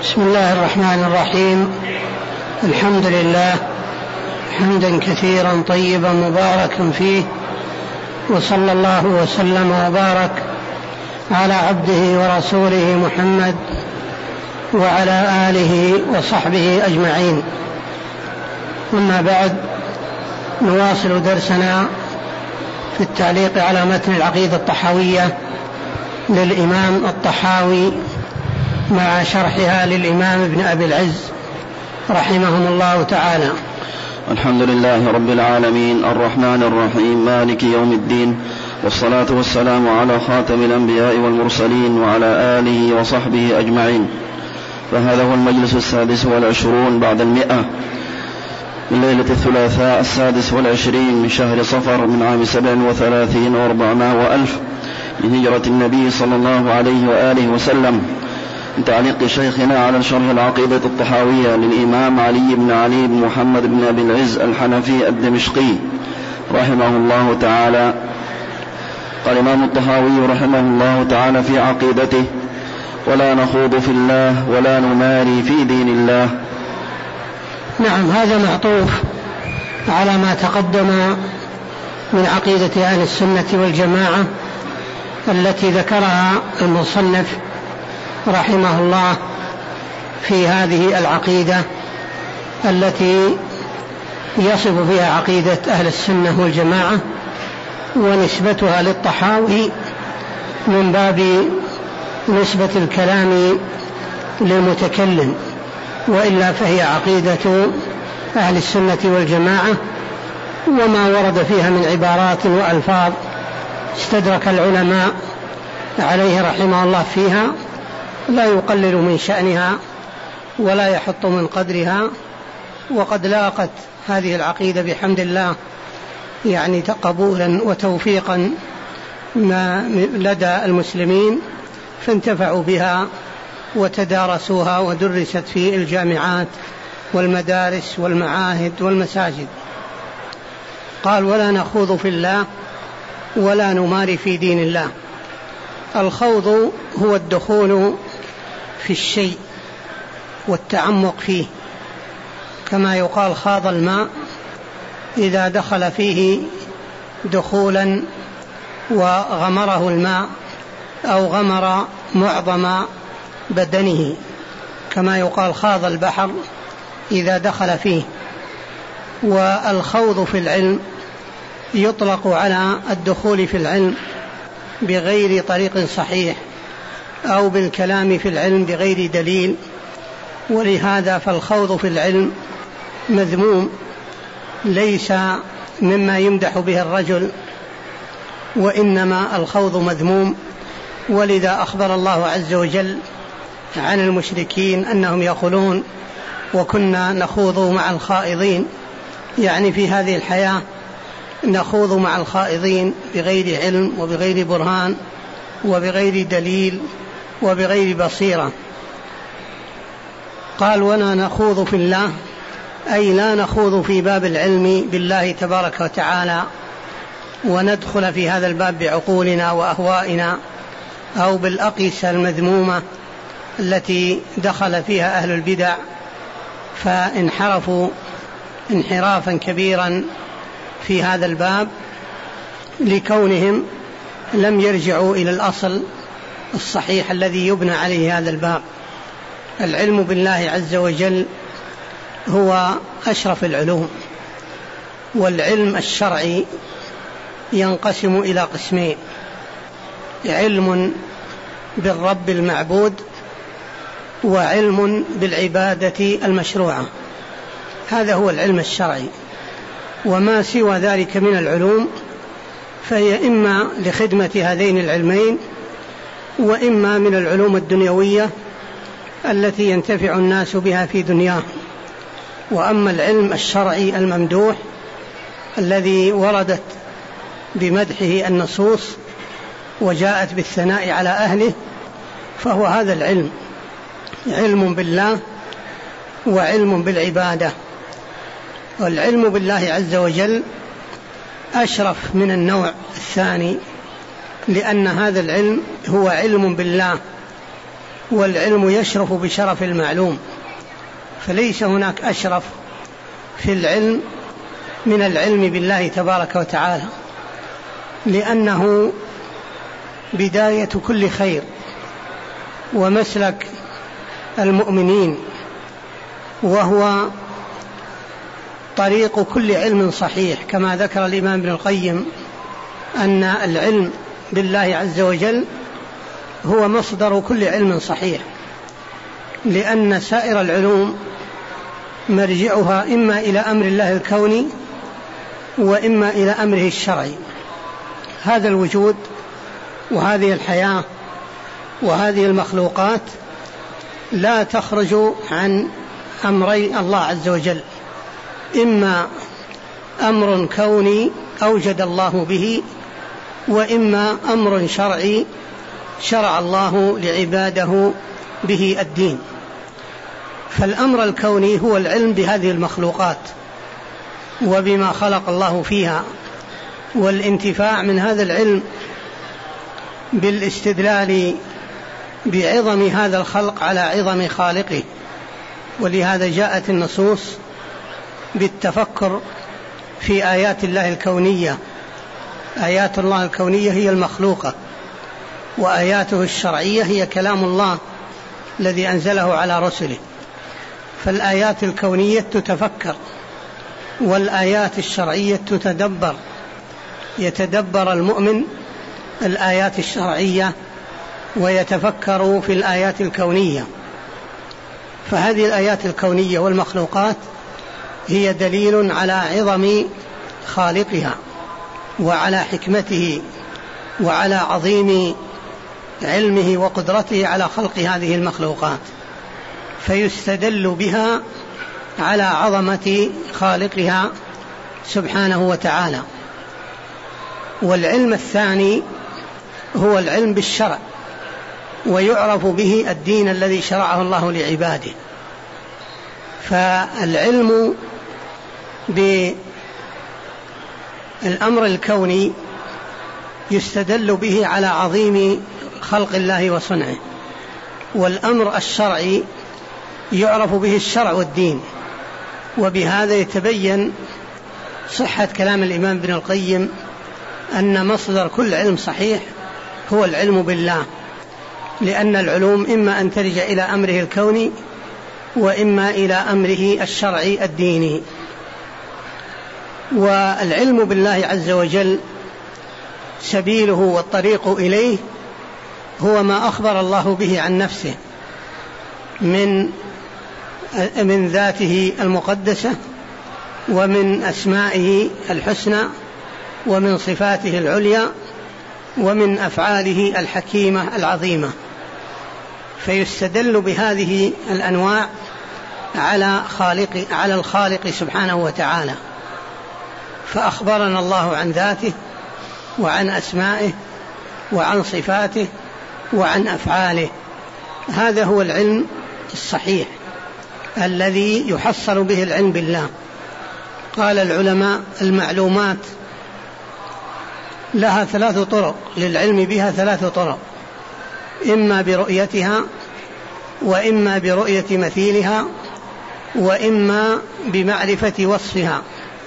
بسم الله الرحمن الرحيم. الحمد لله حمدا كثيرا طيبا مباركا فيه، وصلى الله وسلم وبارك على عبده ورسوله محمد وعلى آله وصحبه أجمعين. أما بعد، نواصل درسنا في التعليق على متن العقيدة الطحاوية للإمام الطحاوي مع شرحها للإمام ابن أبي العز رحمهم الله تعالى. الحمد لله رب العالمين الرحمن الرحيم مالك يوم الدين، والصلاة والسلام على خاتم الأنبياء والمرسلين وعلى آله وصحبه أجمعين. فهذا هو المجلس 26 بعد 100 من ليلة الثلاثاء 26 من شهر صفر من عام 37 و400 وألف من هجرة النبي صلى الله عليه وآله وسلم، من تعليق شيخنا على شرح العقيدة الطحاوية للإمام علي بن علي بن محمد بن أبي العز الحنفي الدمشقي رحمه الله تعالى. قال الإمام الطحاوي رحمه الله تعالى في عقيدته: ولا نخوض في الله ولا نماري في دين الله. نعم، هذا معطوف على ما تقدم من عقيدة أهل السنة والجماعة التي ذكرها المصنف رحمه الله في هذه العقيدة التي يصف فيها عقيدة أهل السنة والجماعة، ونسبتها للطحاوي من باب نسبة الكلام للمتكلم، وإلا فهي عقيدة أهل السنة والجماعة، وما ورد فيها من عبارات وألفاظ استدرك العلماء عليه رحمه الله فيها لا يقلل من شأنها ولا يحط من قدرها. وقد لاقت هذه العقيدة بحمد الله يعني تقبولا وتوفيقا لدى المسلمين، فانتفعوا بها وتدارسوها ودرست في الجامعات والمدارس والمعاهد والمساجد. قال: ولا نخوض في الله ولا نماري في دين الله. الخوض هو الدخول في الشيء والتعمق فيه، كما يقال خاض الماء إذا دخل فيه دخولا وغمره الماء أو غمر معظم بدنه، كما يقال خاض البحر إذا دخل فيه. والخوض في العلم يطلق على الدخول في العلم بغير طريق صحيح أو بالكلام في العلم بغير دليل، ولهذا فالخوض في العلم مذموم، ليس مما يمدح به الرجل، وإنما الخوض مذموم. ولذا أخبر الله عز وجل عن المشركين أنهم يقولون: وكنا نخوض مع الخائضين، يعني في هذه الحياة نخوض مع الخائضين بغير علم وبغير برهان وبغير دليل وبغير بصيرة. قال: ولا نخوض في الله، أي لا نخوض في باب العلم بالله تبارك وتعالى وندخل في هذا الباب بعقولنا وأهوائنا أو بالأقيسة المذمومة التي دخل فيها أهل البدع فانحرفوا انحرافا كبيرا في هذا الباب، لكونهم لم يرجعوا إلى الأصل الصحيح الذي يبنى عليه هذا الباب. العلم بالله عز وجل هو أشرف العلوم، والعلم الشرعي ينقسم إلى قسمين: علم بالرب المعبود، وعلم بالعبادة المشروعة. هذا هو العلم الشرعي. وما سوى ذلك من العلوم فهي إما لخدمة هذين العلمين، وإما من العلوم الدنيوية التي ينتفع الناس بها في دنياهم. وأما العلم الشرعي الممدوح الذي وردت بمدحه النصوص وجاءت بالثناء على أهله، فهو هذا العلم: علم بالله وعلم بالعبادة. والعلم بالله عز وجل أشرف من النوع الثاني، لأن هذا العلم هو علم بالله والعلم يشرف بشرف المعلوم، فليس هناك أشرف في العلم من العلم بالله تبارك وتعالى، لأنه بداية كل خير ومسلك المؤمنين، وهو طريق كل علم صحيح، كما ذكر الإمام ابن القيم أن العلم بالله عز وجل هو مصدر كل علم صحيح، لأن سائر العلوم مرجعها إما إلى أمر الله الكوني وإما إلى أمره الشرعي. هذا الوجود وهذه الحياة وهذه المخلوقات لا تخرج عن أمري الله عز وجل، إما أمر كوني أوجد الله به، وإما أمر شرعي شرع الله لعباده به الدين. فالأمر الكوني هو العلم بهذه المخلوقات وبما خلق الله فيها، والانتفاع من هذا العلم بالاستدلال بعظم هذا الخلق على عظم خالقه. ولهذا جاءت النصوص بالتفكر في آيات الله الكونية. آيات الله الكونية هي المخلوقة، وآياته الشرعية هي كلام الله الذي أنزله على رسله. فالآيات الكونية تتفكر، والآيات الشرعية تتدبر. يتدبر المؤمن الآيات الشرعية ويتفكر في الآيات الكونية. فهذه الآيات الكونية والمخلوقات هي دليل على عظم خالقها وعلى حكمته وعلى عظيم علمه وقدرته على خلق هذه المخلوقات، فيستدل بها على عظمة خالقها سبحانه وتعالى. والعلم الثاني هو العلم بالشرع، ويعرف به الدين الذي شرعه الله لعباده. فالعلم بالأمر الكوني يستدل به على عظيم خلق الله وصنعه، والأمر الشرعي يعرف به الشرع والدين. وبهذا يتبين صحة كلام الإمام ابن القيم أن مصدر كل علم صحيح هو العلم بالله، لأن العلوم إما أن ترجع إلى أمره الكوني وإما إلى أمره الشرعي الديني. والعلم بالله عز وجل سبيله والطريق إليه هو ما أخبر الله به عن نفسه من ذاته المقدسة، ومن أسمائه الحسنى، ومن صفاته العليا، ومن أفعاله الحكيمة العظيمة. فيستدل بهذه الأنواع على الخالق سبحانه وتعالى. فأخبرنا الله عن ذاته وعن أسمائه وعن صفاته وعن أفعاله. هذا هو العلم الصحيح الذي يحصل به العلم بالله. قال العلماء: المعلومات لها 3 طرق، للعلم بها 3 طرق: إما برؤيتها، وإما برؤية مثيلها، وإما بمعرفة وصفها.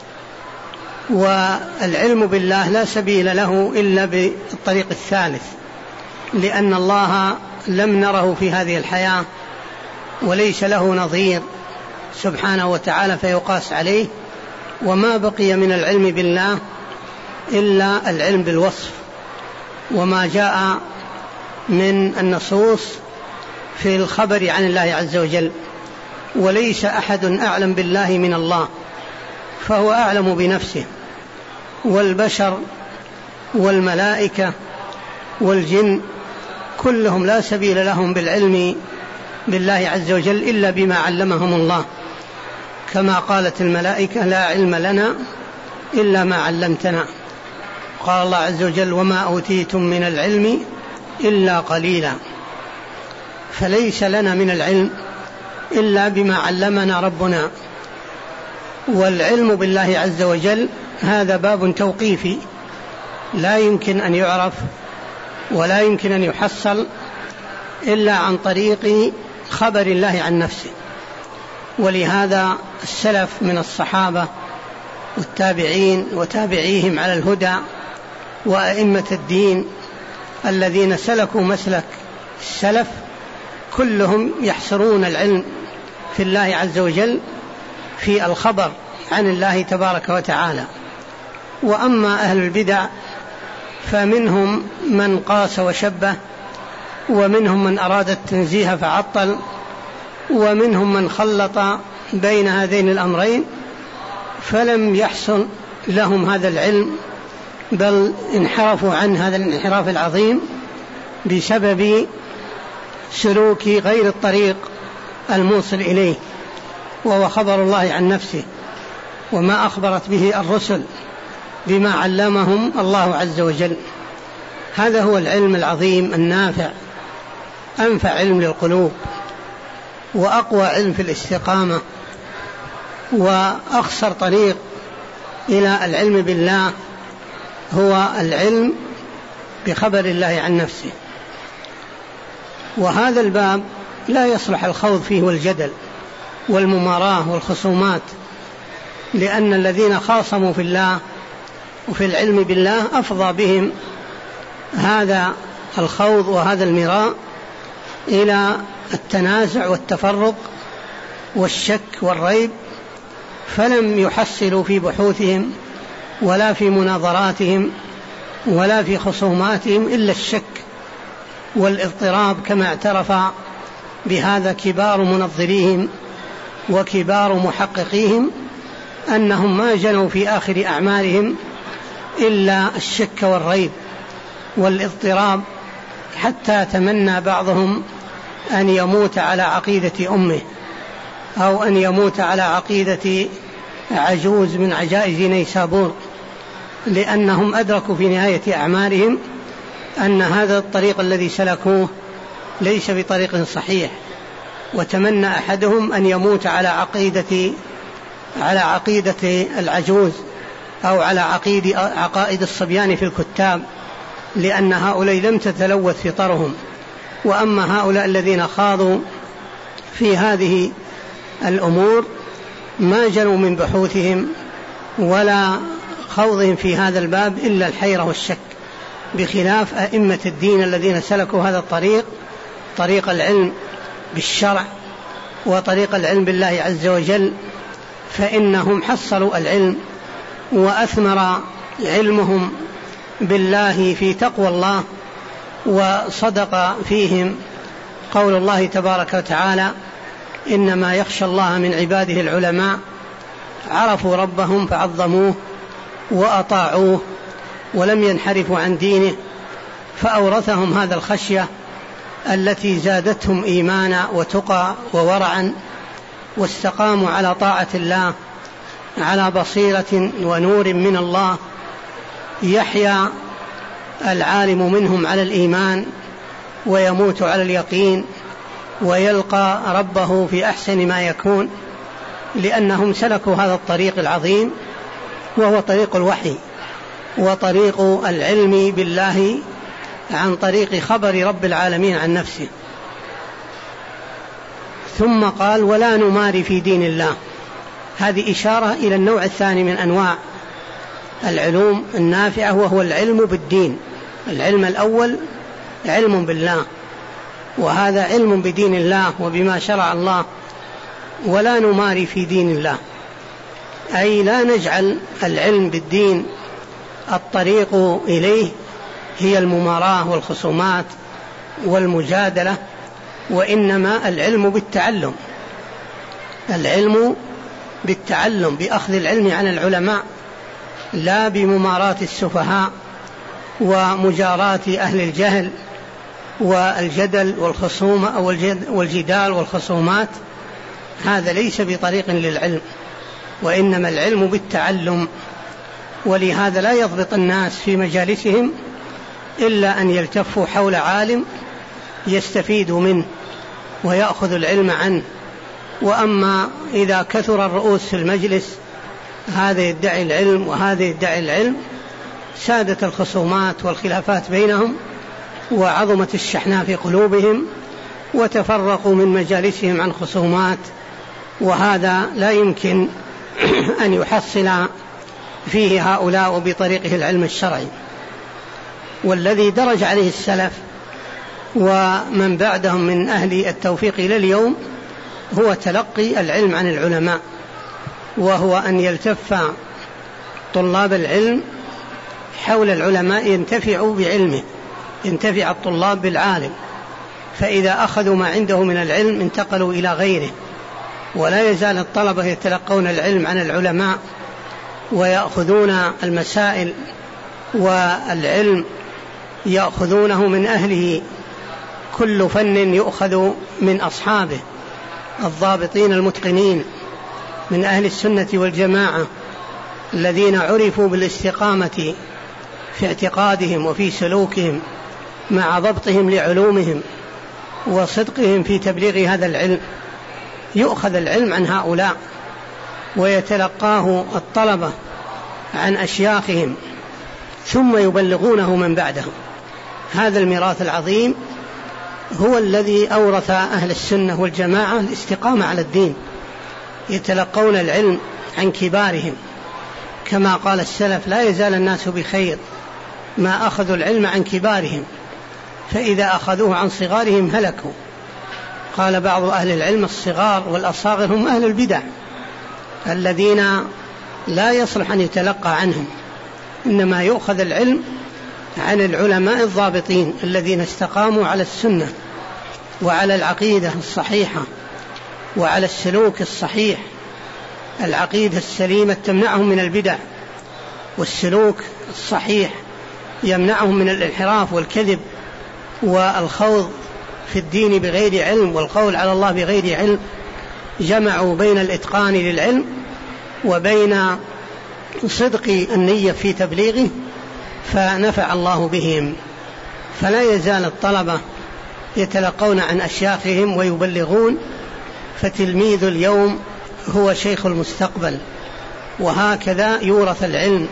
والعلم بالله لا سبيل له إلا بالطريق الثالث، لأن الله لم نره في هذه الحياة وليس له نظير سبحانه وتعالى فيقاس عليه. وما بقي من العلم بالله إلا العلم بالوصف، وما جاء من النصوص في الخبر عن الله عز وجل. وليس أحد أعلم بالله من الله، فهو أعلم بنفسه. والبشر والملائكة والجن كلهم لا سبيل لهم بالعلم بالله عز وجل إلا بما علمهم الله، كما قالت الملائكة: لا علم لنا إلا ما علمتنا. قال الله عز وجل: وما أوتيتم من العلم إلا قليلا. فليس لنا من العلم إلا بما علمنا ربنا. والعلم بالله عز وجل هذا باب توقيفي لا يمكن أن يعرف ولا يمكن أن يحصل إلا عن طريق خبر الله عن نفسه. ولهذا السلف من الصحابة والتابعين وتابعيهم على الهدى وأئمة الدين الذين سلكوا مسلك السلف كلهم يحصرون العلم في الله عز وجل في الخبر عن الله تبارك وتعالى. وأما أهل البدع فمنهم من قاس وشبه، ومنهم من أراد التنزيه فعطل، ومنهم من خلط بين هذين الأمرين فلم يحصل لهم هذا العلم، بل انحرفوا عن هذا الانحراف العظيم بسبب سلوك غير الطريق الموصل إليه، وهو خبر الله عن نفسه وما أخبرت به الرسل بما علمهم الله عز وجل. هذا هو العلم العظيم النافع، أنفع علم للقلوب وأقوى علم في الاستقامة، وأخسر طريق إلى العلم بالله هو العلم بخبر الله عن نفسه. وهذا الباب لا يصلح الخوض فيه والجدل والمماراة والخصومات، لأن الذين خاصموا في الله وفي العلم بالله أفضى بهم هذا الخوض وهذا المراء إلى التنازع والتفرق والشك والريب، فلم يحصلوا في بحوثهم ولا في مناظراتهم ولا في خصوماتهم إلا الشك والاضطراب، كما اعترف بهذا كبار منظريهم وكبار محققيهم أنهم ما جنوا في آخر أعمالهم إلا الشك والريب والاضطراب، حتى تمنى بعضهم أن يموت على عقيدة أمه أو أن يموت على عقيدة عجوز من عجائز نيسابور، لأنهم أدركوا في نهاية أعمالهم أن هذا الطريق الذي سلكوه ليس بطريق صحيح. وتمنى أحدهم أن يموت على عقيدة العجوز أو على عقائد الصبيان في الكتاب، لأن هؤلاء لم تتلوث فطرهم. وأما هؤلاء الذين خاضوا في هذه الأمور ما جنوا من بحوثهم ولا خوضهم في هذا الباب إلا الحيرة والشك، بخلاف أئمة الدين الذين سلكوا هذا الطريق، طريق العلم بالشرع وطريق العلم بالله عز وجل، فإنهم حصلوا العلم وأثمر علمهم بالله في تقوى الله، وصدق فيهم قول الله تبارك وتعالى: إنما يخشى الله من عباده العلماء. عرفوا ربهم فعظموه وأطاعوه ولم ينحرفوا عن دينه، فأورثهم هذا الخشية التي زادتهم إيمانا وتقى وورعا، واستقاموا على طاعة الله على بصيرة ونور من الله. يحيا العالم منهم على الإيمان ويموت على اليقين ويلقى ربه في أحسن ما يكون، لأنهم سلكوا هذا الطريق العظيم، وهو طريق الوحي وطريق العلم بالله عن طريق خبر رب العالمين عن نفسه. ثم قال: ولا نماري في دين الله. هذه إشارة إلى النوع الثاني من أنواع العلوم النافعة، وهو العلم بالدين. العلم الأول علم بالله، وهذا علم بدين الله وبما شرع الله. ولا نماري في دين الله، أي لا نجعل العلم بالدين الطريق إليه هي المماراة والخصومات والمجادلة، وإنما العلم بالتعلم. العلم بالتعلم، بأخذ العلم عن العلماء، لا بمماراة السفهاء ومجاراة أهل الجهل والجدل والخصومة والجدال والخصومات. هذا ليس بطريق للعلم، وإنما العلم بالتعلم. ولهذا لا يضبط الناس في مجالسهم إلا أن يلتفوا حول عالم يستفيدوا منه ويأخذ العلم عنه. وأما إذا كثر الرؤوس في المجلس، هذا يدعي العلم وهذا يدعي العلم، سادت الخصومات والخلافات بينهم، وعظمت الشحناء في قلوبهم، وتفرقوا من مجالسهم عن خصومات، وهذا لا يمكن أن يحصل فيه هؤلاء بطريقه العلم الشرعي. والذي درج عليه السلف ومن بعدهم من أهل التوفيق إلى اليوم هو تلقي العلم عن العلماء، وهو أن يلتف طلاب العلم حول العلماء ينتفعوا بعلمه، ينتفع الطلاب بالعالم، فإذا أخذوا ما عنده من العلم انتقلوا إلى غيره. ولا يزال الطلبة يتلقون العلم عن العلماء ويأخذون المسائل والعلم يأخذونه من أهله، كل فن يؤخذ من أصحابه الضابطين المتقنين من أهل السنة والجماعة الذين عرفوا بالاستقامة في اعتقادهم وفي سلوكهم مع ضبطهم لعلومهم وصدقهم في تبليغ هذا العلم. يؤخذ العلم عن هؤلاء ويتلقاه الطلبة عن أشياخهم ثم يبلغونه من بعدهم. هذا الميراث العظيم هو الذي أورث أهل السنة والجماعة الاستقامة على الدين، يتلقون العلم عن كبارهم، كما قال السلف: لا يزال الناس بخير ما أخذوا العلم عن كبارهم، فإذا أخذوه عن صغارهم هلكوا. قال بعض أهل العلم: الصغار والأصاغر هم أهل البدع الذين لا يصلح أن يتلقى عنهم، إنما يؤخذ العلم عن العلماء الضابطين الذين استقاموا على السنة وعلى العقيدة الصحيحة وعلى السلوك الصحيح. العقيدة السليمة تمنعهم من البدع، والسلوك الصحيح يمنعهم من الانحراف والكذب والخوض في الدين بغير علم والقول على الله بغير علم. جمعوا بين الإتقان للعلم وبين صدق النية في تبليغه، فنفع الله بهم. فلا يزال الطلبة يتلقون عن أشياخهم ويبلغون، فتلميذ اليوم هو شيخ المستقبل. وهكذا يورث العلم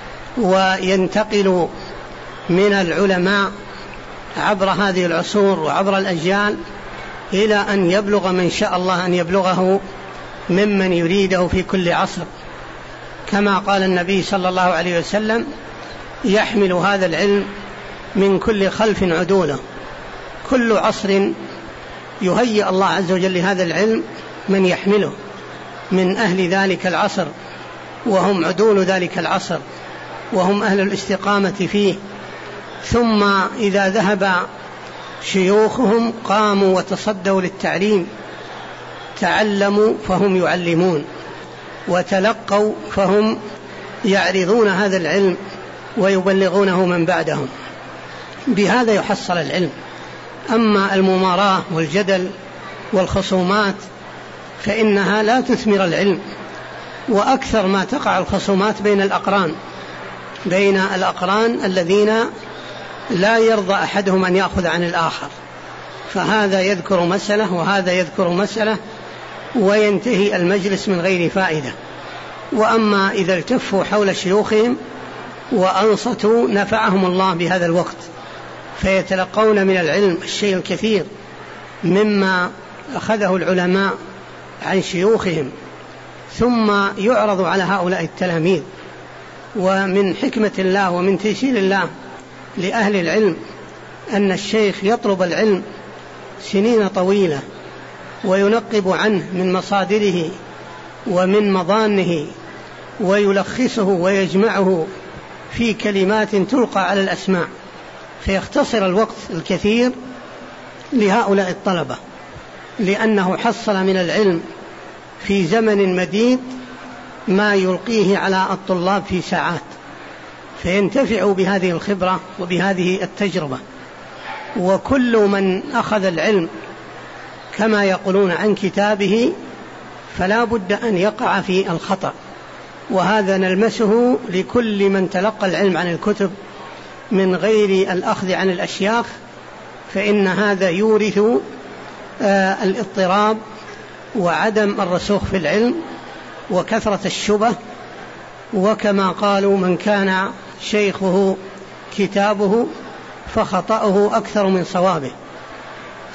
وينتقل من العلماء عبر هذه العصور وعبر الأجيال إلى أن يبلغ من شاء الله أن يبلغه ممن يريده في كل عصر، كما قال النبي صلى الله عليه وسلم: يحمل هذا العلم من كل خلف عدوله. كل عصر يهيئ الله عز وجل لهذا العلم من يحمله من أهل ذلك العصر، وهم عدول ذلك العصر وهم أهل الاستقامة فيه. ثم إذا ذهب شيوخهم قاموا وتصدوا للتعليم، تعلموا فهم يعلمون، وتلقوا فهم يعرضون هذا العلم ويبلغونه من بعدهم. بهذا يحصل العلم. أما المماراة والجدل والخصومات فإنها لا تثمر العلم، وأكثر ما تقع الخصومات بين الأقران الذين لا يرضى أحدهم أن يأخذ عن الآخر، فهذا يذكر مسألة وهذا يذكر مسألة وينتهي المجلس من غير فائدة. وأما إذا التفوا حول شيوخهم وأنصتوا نفعهم الله بهذا الوقت، فيتلقون من العلم الشيء الكثير مما أخذه العلماء عن شيوخهم، ثم يعرض على هؤلاء التلاميذ. ومن حكمة الله ومن تيسير الله لأهل العلم أن الشيخ يطلب العلم سنين طويلة وينقب عنه من مصادره ومن مظانه ويلخصه ويجمعه في كلمات تلقى على الأسماع، فيختصر الوقت الكثير لهؤلاء الطلبة، لأنه حصل من العلم في زمن مديد ما يلقيه على الطلاب في ساعات، فينتفعوا بهذه الخبرة وبهذه التجربة. وكل من أخذ العلم كما يقولون عن كتابه فلا بد أن يقع في الخطأ، وهذا نلمسه لكل من تلقى العلم عن الكتب من غير الأخذ عن الأشياخ، فإن هذا يورث الاضطراب وعدم الرسوخ في العلم وكثرة الشبه. وكما قالوا: من كان شيخه كتابه فخطأه أكثر من صوابه.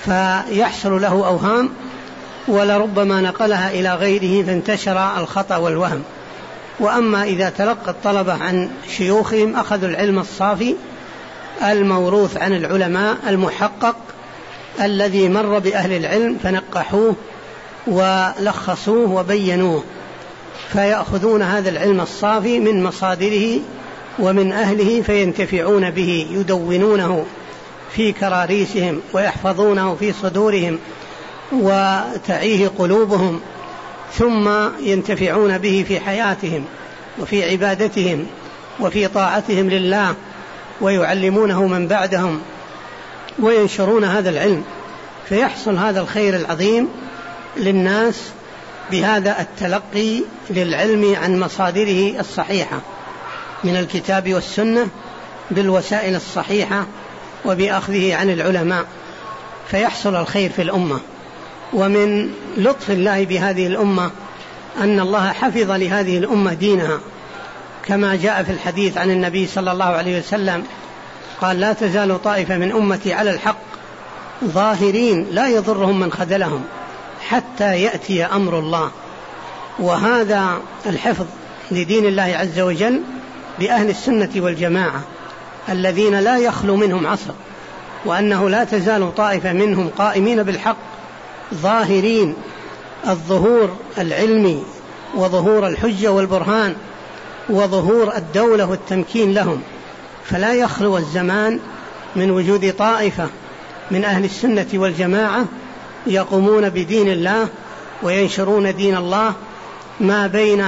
فيحصل له أوهام، ولربما نقلها إلى غيره فانتشر الخطأ والوهم. وأما إذا تلقى الطلبة عن شيوخهم أخذوا العلم الصافي الموروث عن العلماء المحقق الذي مر بأهل العلم فنقحوه ولخصوه وبينوه، فيأخذون هذا العلم الصافي من مصادره ومن أهله فينتفعون به، يدونونه في كراريسهم ويحفظونه في صدورهم وتعيه قلوبهم، ثم ينتفعون به في حياتهم وفي عبادتهم وفي طاعتهم لله، ويعلمونه من بعدهم وينشرون هذا العلم، فيحصل هذا الخير العظيم للناس بهذا التلقي للعلم عن مصادره الصحيحة من الكتاب والسنة بالوسائل الصحيحة وبأخذه عن العلماء، فيحصل الخير في الأمة. ومن لطف الله بهذه الأمة أن الله حفظ لهذه الأمة دينها، كما جاء في الحديث عن النبي صلى الله عليه وسلم قال: لا تزال طائفة من أمتي على الحق ظاهرين لا يضرهم من خذلهم حتى يأتي أمر الله. وهذا الحفظ لدين الله عز وجل بأهل السنة والجماعة الذين لا يخلو منهم عصر، وأنه لا تزال طائفة منهم قائمين بالحق ظاهرين الظهور العلمي وظهور الحجة والبرهان وظهور الدولة والتمكين لهم، فلا يخلو الزمان من وجود طائفة من أهل السنة والجماعة يقومون بدين الله وينشرون دين الله، ما بين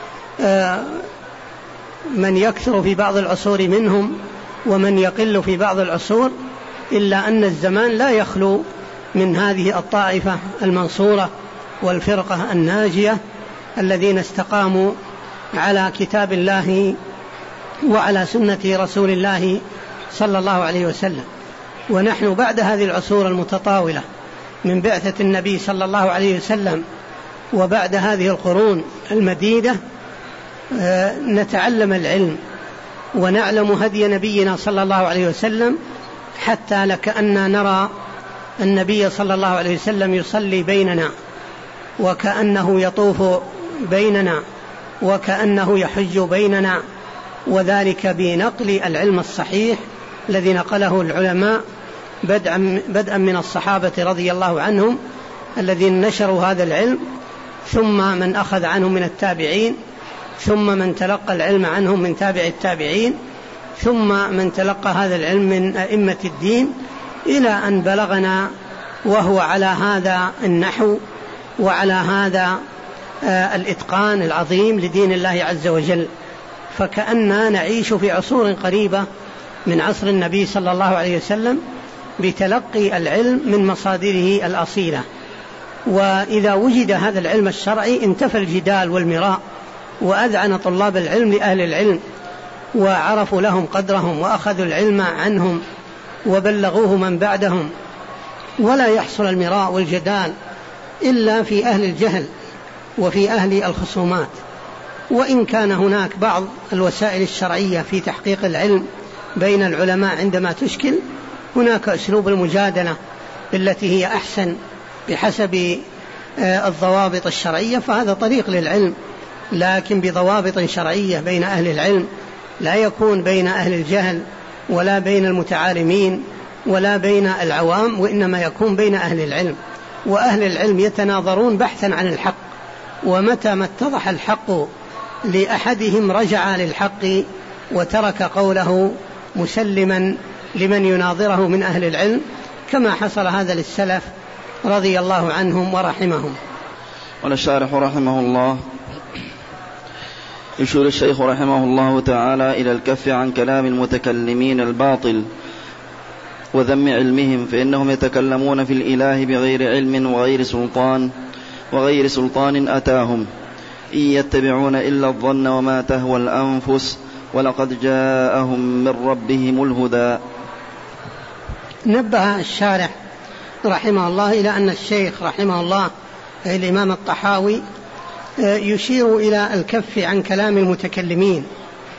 من يكثر في بعض العصور منهم ومن يقل في بعض العصور، إلا أن الزمان لا يخلو من هذه الطائفة المنصورة والفرقة الناجية الذين استقاموا على كتاب الله وعلى سنة رسول الله صلى الله عليه وسلم. ونحن بعد هذه العصور المتطاولة من بعثة النبي صلى الله عليه وسلم وبعد هذه القرون المديدة نتعلم العلم ونعلم هدي نبينا صلى الله عليه وسلم، حتى لكأننا نرى النبي صلى الله عليه وسلم يصلي بيننا، وكأنه يطوف بيننا، وكأنه يحج بيننا، وذلك بنقل العلم الصحيح الذي نقله العلماء بدءا من الصحابة رضي الله عنهم الذين نشروا هذا العلم، ثم من أخذ عنهم من التابعين، ثم من تلقى العلم عنهم من تابع التابعين، ثم من تلقى هذا العلم من أئمة الدين، إلى أن بلغنا وهو على هذا النحو وعلى هذا الإتقان العظيم لدين الله عز وجل. فكأننا نعيش في عصور قريبة من عصر النبي صلى الله عليه وسلم بتلقي العلم من مصادره الأصيلة. وإذا وجد هذا العلم الشرعي انتفى الجدال والمراء، وأذعن طلاب العلم لأهل العلم وعرفوا لهم قدرهم وأخذوا العلم عنهم وبلغوه من بعدهم، ولا يحصل المراء والجدال إلا في أهل الجهل وفي أهل الخصومات. وإن كان هناك بعض الوسائل الشرعية في تحقيق العلم بين العلماء عندما تشكل، هناك أسلوب المجادلة بالتي هي أحسن بحسب الضوابط الشرعية، فهذا طريق للعلم، لكن بضوابط شرعية بين أهل العلم، لا يكون بين أهل الجهل ولا بين المتعالمين ولا بين العوام، وإنما يكون بين أهل العلم. وأهل العلم يتناظرون بحثا عن الحق، ومتى ما اتضح الحق لأحدهم رجع للحق وترك قوله مسلما لمن يناظره من أهل العلم، كما حصل هذا للسلف رضي الله عنهم ورحمهم. قال الشارح رحمه الله: يشير الشيخ رحمه الله تعالى إلى الكف عن كلام المتكلمين الباطل وذم علمهم، فإنهم يتكلمون في الإله بغير علم وغير سلطان أتاهم، إن يتبعون إلا الظن وما تهوى الأنفس ولقد جاءهم من ربهم الهدى. نبه الشارح رحمه الله إلى أن الشيخ رحمه الله الإمام الطحاوي يشير إلى الكف عن كلام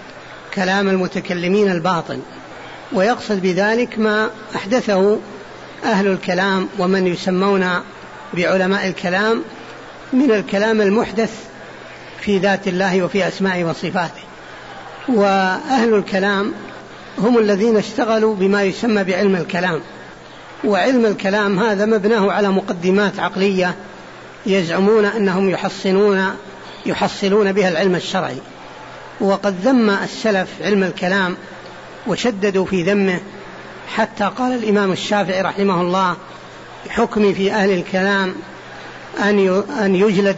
المتكلمين الباطل، ويقصد بذلك ما أحدثه أهل الكلام ومن يسمون بعلماء الكلام من الكلام المحدث في ذات الله وفي أسمائه وصفاته. وأهل الكلام هم الذين اشتغلوا بما يسمى بعلم الكلام، وعلم الكلام هذا مبناه على مقدمات عقلية يزعمون أنهم يحصلون بها العلم الشرعي. وقد ذم السلف علم الكلام وشددوا في ذمه، حتى قال الإمام الشافعي رحمه الله: حكمي في أهل الكلام أن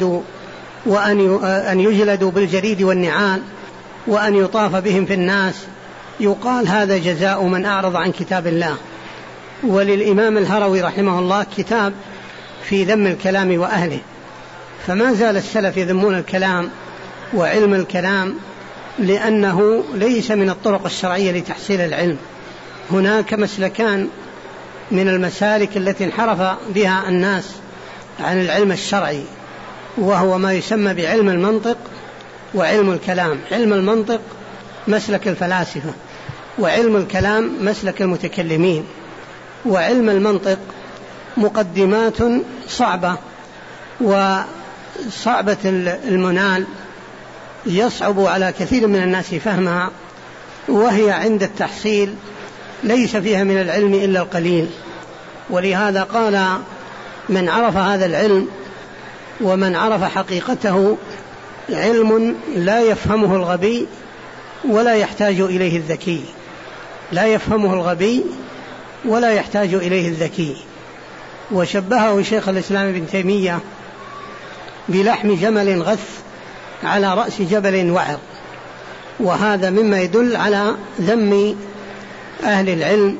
يجلدوا بالجريد والنعال وأن يطاف بهم في الناس، يقال هذا جزاء من أعرض عن كتاب الله. وللإمام الهروي رحمه الله كتاب في ذم الكلام وأهله. فما زال السلف يذمون الكلام وعلم الكلام، لأنه ليس من الطرق الشرعية لتحصيل العلم. هناك مسلكان من المسالك التي انحرف بها الناس عن العلم الشرعي، وهو ما يسمى بعلم المنطق وعلم الكلام. علم المنطق مسلك الفلاسفة، وعلم الكلام مسلك المتكلمين. وعلم المنطق مقدمات صعبة وصعبة المنال، يصعب على كثير من الناس فهمها، وهي عند التحصيل ليس فيها من العلم إلا القليل. ولهذا قال: من عرف هذا العلم ومن عرف حقيقته علم لا يفهمه الغبي ولا يحتاج إليه الذكي. لا يفهمه الغبي ولا يحتاج إليه الذكي. وشبهه شيخ الإسلام ابن تيمية بلحم جمل غث على رأس جبل وعر. وهذا مما يدل على ذم أهل العلم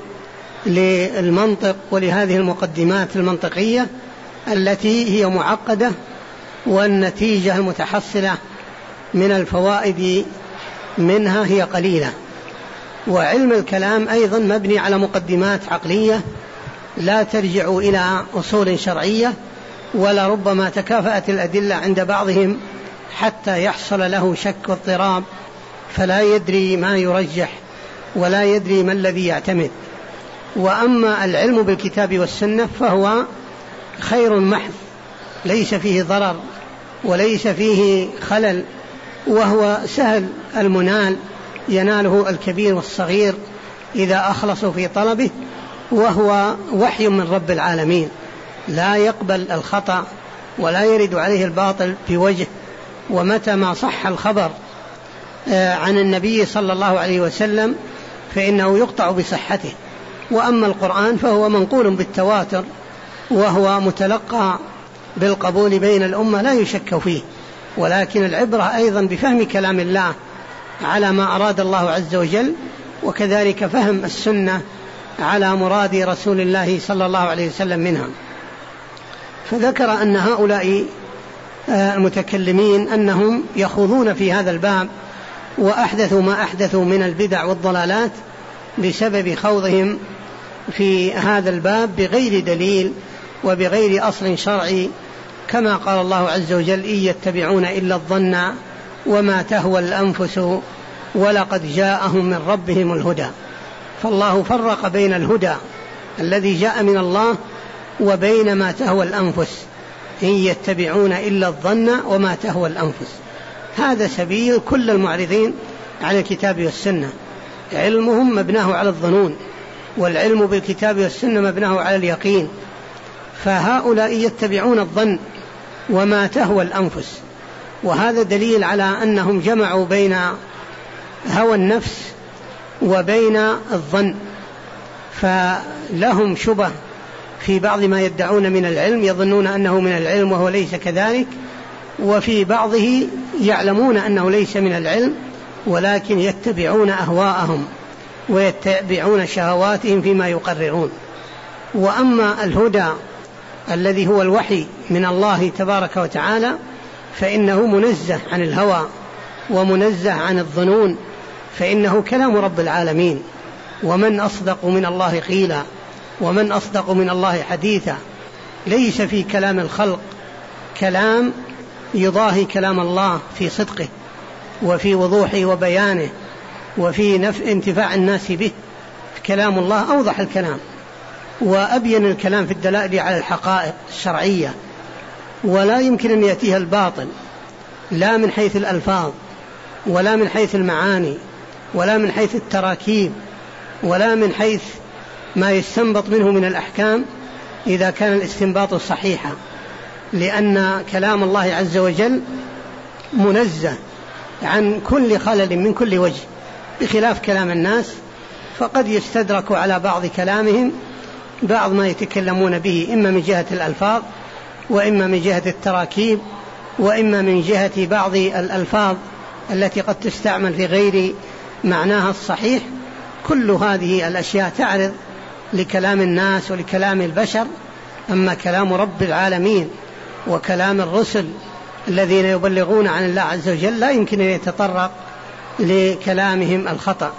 للمنطق ولهذه المقدمات المنطقية التي هي معقدة، والنتيجة المتحصلة من الفوائد منها هي قليلة. وعلم الكلام أيضا مبني على مقدمات عقلية لا ترجع إلى أصول شرعية، ولا ربما تكافأت الأدلة عند بعضهم حتى يحصل له شك واضطراب، فلا يدري ما يرجح ولا يدري ما الذي يعتمد. وأما العلم بالكتاب والسنة فهو خير محض، ليس فيه ضرر وليس فيه خلل، وهو سهل المنال، يناله الكبير والصغير إذا أخلصوا في طلبه، وهو وحي من رب العالمين لا يقبل الخطأ ولا يرد عليه الباطل بوجه. ومتى ما صح الخبر عن النبي صلى الله عليه وسلم فإنه يقطع بصحته. وأما القرآن فهو منقول بالتواتر، وهو متلقى بالقبول بين الأمة لا يشك فيه. ولكن العبرة أيضا بفهم كلام الله على ما أراد الله عز وجل، وكذلك فهم السنة على مراد رسول الله صلى الله عليه وسلم منها. فذكر أن هؤلاء المتكلمين أنهم يخوضون في هذا الباب وأحدثوا ما أحدثوا من البدع والضلالات بسبب خوضهم في هذا الباب بغير دليل وبغير أصل شرعي، كما قال الله عز وجل: إن يتبعون إلا الظن وما تهوى الأنفس ولقد جاءهم من ربهم الهدى. فالله فرق بين الهدى الذي جاء من الله وبين ما تهوى الأنفس. إن يتبعون إلا الظن وما تهوى الأنفس، هذا سبيل كل المعرضين عن الكتاب والسنة. علمهم مبناه على الظنون، والعلم بالكتاب والسنة مبناه على اليقين. فهؤلاء يتبعون الظن وما تهوى الأنفس، وهذا دليل على أنهم جمعوا بين هوى النفس وبين الظن. فلهم شبه في بعض ما يدعون من العلم، يظنون أنه من العلم وهو ليس كذلك، وفي بعضه يعلمون أنه ليس من العلم ولكن يتبعون أهواءهم ويتبعون شهواتهم فيما يقررون. وأما الهدى الذي هو الوحي من الله تبارك وتعالى فإنه منزه عن الهوى ومنزه عن الظنون، فإنه كلام رب العالمين. ومن أصدق من الله قيلا ومن أصدق من الله حديثا. ليس في كلام الخلق كلام يضاهي كلام الله في صدقه وفي وضوحه وبيانه وفي انتفاع الناس به. كلام الله أوضح الكلام، وأبين الكلام في الدلائل على الحقائق الشرعية، ولا يمكن أن يأتيها الباطل لا من حيث الألفاظ ولا من حيث المعاني ولا من حيث التراكيب ولا من حيث ما يستنبط منه من الأحكام إذا كان الاستنباط صحيحا، لأن كلام الله عز وجل منزه عن كل خلل من كل وجه، بخلاف كلام الناس فقد يستدرك على بعض كلامهم بعض ما يتكلمون به، إما من جهة الألفاظ وإما من جهة التراكيب وإما من جهة بعض الألفاظ التي قد تستعمل في غير معناها الصحيح. كل هذه الأشياء تعرض لكلام الناس ولكلام البشر، أما كلام رب العالمين وكلام الرسل الذين يبلغون عن الله عز وجل لا يمكن أن يتطرق لكلامهم الخطأ.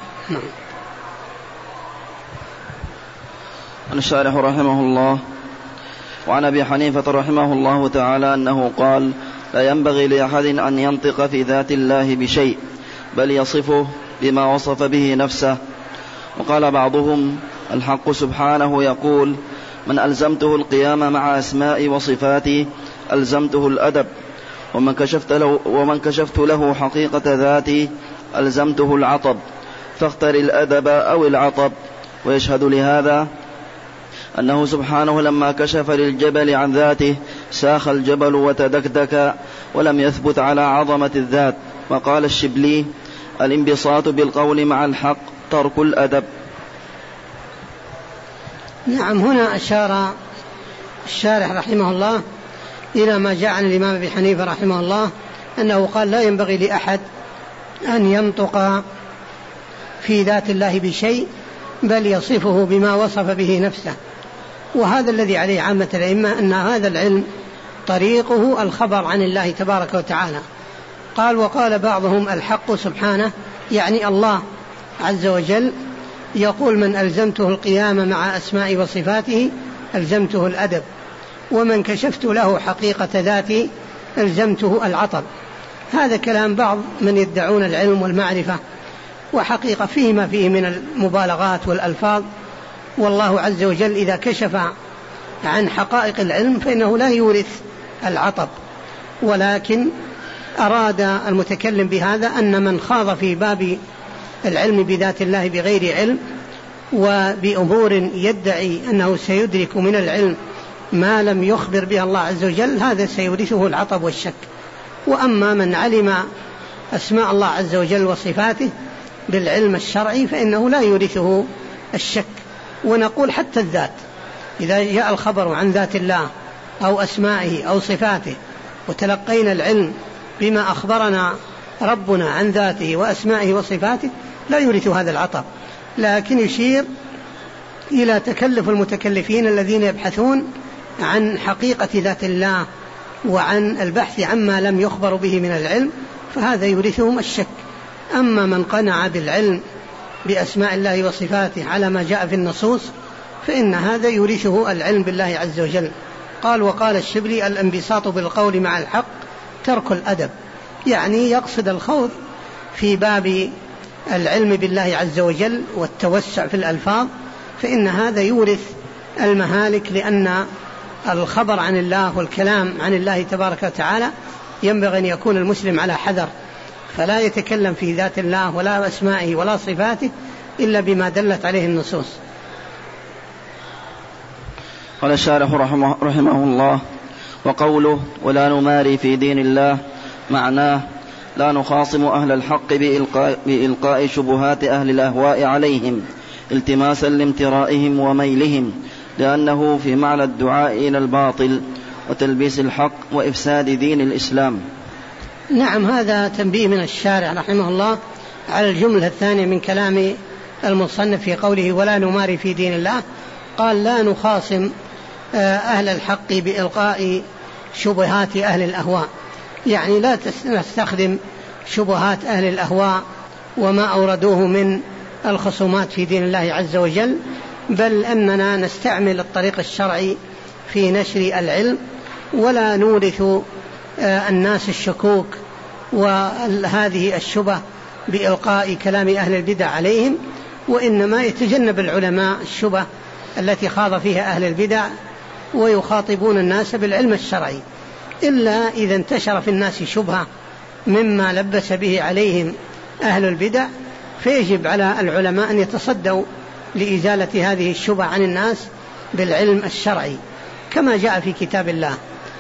الشارح رحمه الله: وعن أبي حنيفة رحمه الله تعالى أنه قال: لا ينبغي لأحد أن ينطق في ذات الله بشيء، بل يصفه بما وصف به نفسه. وقال بعضهم: الحق سبحانه يقول: من ألزمته مع أسمائي وصفاتي ألزمته الأدب، ومن كشفت له حقيقة ذاتي ألزمته العطب، فاختر الأدب أو العطب. ويشهد لهذا أنه سبحانه لما كشف للجبل عن ذاته ساخ الجبل وتدكدك ولم يثبت على عظمة الذات. وقال الشبلي: الانبساط بالقول مع الحق ترك الأدب. نعم، هنا أشار الشارح رحمه الله إلى ما جاء عن الإمام أبي حنيفة رحمه الله أنه قال: لا ينبغي لأحد أن ينطق في ذات الله بشيء، بل يصفه بما وصف به نفسه. وهذا الذي عليه عامة الأئمة، أن هذا العلم طريقه الخبر عن الله تبارك وتعالى. قال: وقال بعضهم: الحق سبحانه يعني الله عز وجل يقول: من ألزمته القيام مع أسماء وصفاته ألزمته الأدب، ومن كشفت له حقيقة ذاتي ألزمته العطب. هذا كلام بعض من يدعون العلم والمعرفة، وحقيقة فيه ما فيه من المبالغات والألفاظ. والله عز وجل إذا كشف عن حقائق العلم فإنه لا يورث العطب، ولكن أراد المتكلم بهذا أن من خاض في باب العلم بذات الله بغير علم وبأمور يدعي أنه سيدرك من العلم ما لم يخبر به الله عز وجل، هذا سيورثه العطب والشك. وأما من علم أسماء الله عز وجل وصفاته بالعلم الشرعي فإنه لا يورثه الشك. ونقول حتى الذات، إذا جاء الخبر عن ذات الله أو أسمائه أو صفاته وتلقينا العلم بما أخبرنا ربنا عن ذاته وأسمائه وصفاته لا يورث هذا العطب، لكن يشير إلى تكلف المتكلفين الذين يبحثون عن حقيقة ذات الله وعن البحث عما لم يخبروا به من العلم، فهذا يورثهم الشك. أما من قنع بالعلم بأسماء الله وصفاته على ما جاء في النصوص فإن هذا يورثه العلم بالله عز وجل. قال: وقال الشبلي: الانبساط بالقول مع الحق ترك الأدب، يعني يقصد الخوض في باب العلم بالله عز وجل والتوسع في الألفاظ، فإن هذا يورث المهالك، لأن الخبر عن الله والكلام عن الله تبارك وتعالى ينبغي أن يكون المسلم على حذر، فلا يتكلم في ذات الله ولا أسمائه ولا صفاته إلا بما دلت عليه النصوص. قال الشارح رحمه الله: وقوله: ولا نماري في دين الله، معناه لا نخاصم أهل الحق بإلقاء شبهات أهل الأهواء عليهم التماسا لامترائهم وميلهم، لأنه في معنى الدعاء إلى الباطل وتلبيس الحق وإفساد دين الإسلام. نعم، هذا تنبيه من الشارع رحمه الله على الجملة الثانية من كلام المصنف في قوله: ولا نماري في دين الله. قال: لا نخاصم أهل الحق بإلقاء شبهات أهل الأهواء، يعني لا نستخدم شبهات أهل الأهواء وما أوردوه من الخصومات في دين الله عز وجل، بل أننا نستعمل الطريق الشرعي في نشر العلم، ولا نورث الناس الشكوك وهذه الشبه بإلقاء كلام أهل البدع عليهم، وإنما يتجنب العلماء الشبه التي خاض فيها أهل البدع ويخاطبون الناس بالعلم الشرعي، إلا إذا انتشر في الناس شبهة مما لبس به عليهم أهل البدع، فيجب على العلماء أن يتصدوا لإزالة هذه الشبهة عن الناس بالعلم الشرعي كما جاء في كتاب الله.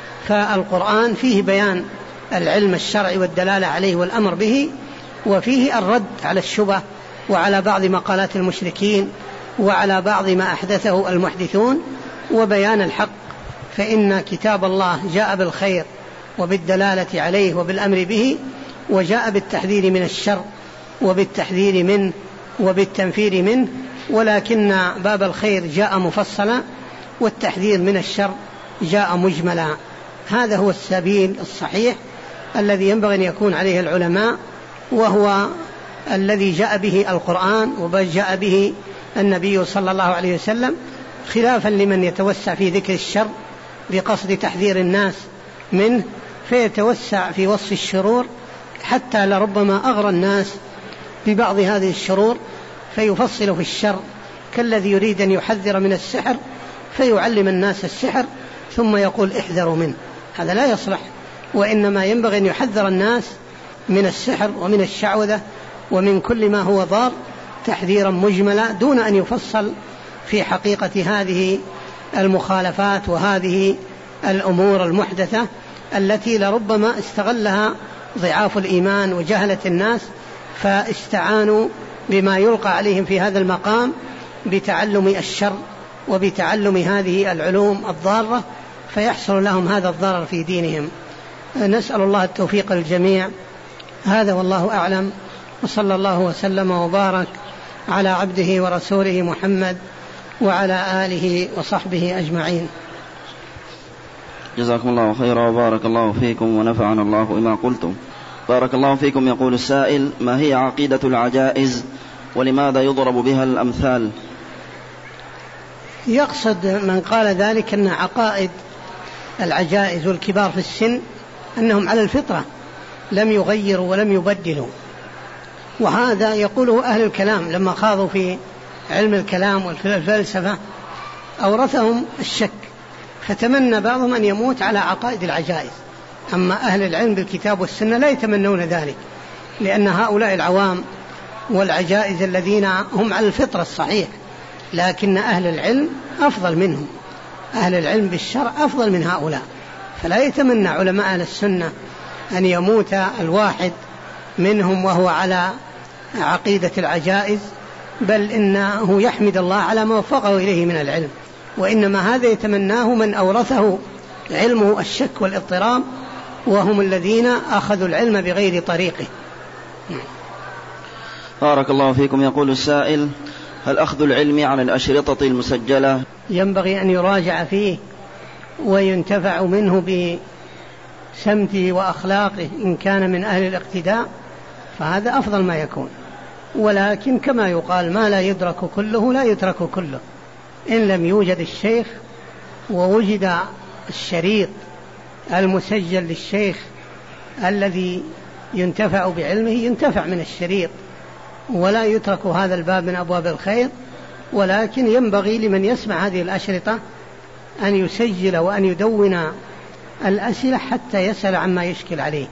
فالقرآن فيه بيان العلم الشرعي والدلالة عليه والأمر به، وفيه الرد على الشبه وعلى بعض مقالات المشركين وعلى بعض ما أحدثه المحدثون، وبيان الحق. فإن كتاب الله جاء بالخير وبالدلالة عليه وبالأمر به، وجاء بالتحذير من الشر وبالتحذير منه وبالتنفير منه، ولكن باب الخير جاء مفصلا والتحذير من الشر جاء مجملا. هذا هو السبيل الصحيح الذي ينبغي أن يكون عليه العلماء، وهو الذي جاء به القرآن وجاء به النبي صلى الله عليه وسلم، خلافا لمن يتوسع في ذكر الشر بقصد تحذير الناس منه، فيتوسع في وصف الشرور حتى لربما أغرى الناس ببعض هذه الشرور، فيفصل في الشر كالذي يريد أن يحذر من السحر فيعلم الناس السحر ثم يقول احذروا منه. هذا لا يصلح، وإنما ينبغي أن يحذر الناس من السحر ومن الشعوذة ومن كل ما هو ضار تحذيرا مجملا، دون أن يفصل في حقيقة هذه المخالفات وهذه الأمور المحدثة التي لربما استغلها ضعاف الإيمان وجهلة الناس، فاستعانوا بما يلقى عليهم في هذا المقام بتعلم الشر وبتعلم هذه العلوم الضارة، فيحصل لهم هذا الضرر في دينهم. نسأل الله التوفيق للجميع. هذا والله أعلم، وصلى الله وسلم وبارك على عبده ورسوله محمد وعلى آله وصحبه أجمعين. جزاكم الله خيرا وبارك الله فيكم ونفعنا الله بما قلتم. بارك الله فيكم. يقول السائل: ما هي عقيدة العجائز ولماذا يضرب بها الأمثال؟ يقصد من قال ذلك أن عقائد العجائز والكبار في السن أنهم على الفطرة لم يغيروا ولم يبدلوا، وهذا يقوله أهل الكلام لما خاضوا في علم الكلام والفلسفة أورثهم الشك، فتمنى بعضهم أن يموت على عقائد العجائز. أما أهل العلم بالكتاب والسنة لا يتمنون ذلك، لأن هؤلاء العوام والعجائز الذين هم على الفطرة الصحيح، لكن أهل العلم أفضل منهم، أهل العلم بالشرع أفضل من هؤلاء، فلا يتمنى علماء أهل السنة أن يموت الواحد منهم وهو على عقيدة العجائز، بل إنه يحمد الله على ما وفقه إليه من العلم، وإنما هذا يتمناه من أورثه علمه الشك والاضطراب، وهم الذين أخذوا العلم بغير طريقه. بارك الله فيكم. يقول السائل: هل أخذ العلم على الأشرطة المسجلة ينبغي أن يراجع فيه وينتفع منه بسمته وأخلاقه إن كان من أهل الاقتداء، فهذا أفضل ما يكون، ولكن كما يقال ما لا يدرك كله لا يترك كله. إن لم يوجد الشيخ ووجد الشريط المسجل للشيخ الذي ينتفع بعلمه ينتفع من الشريط، ولا يترك هذا الباب من أبواب الخير، ولكن ينبغي لمن يسمع هذه الأشرطة أن يسجل وأن يدون الأسئلة حتى يسأل عما يشكل عليه.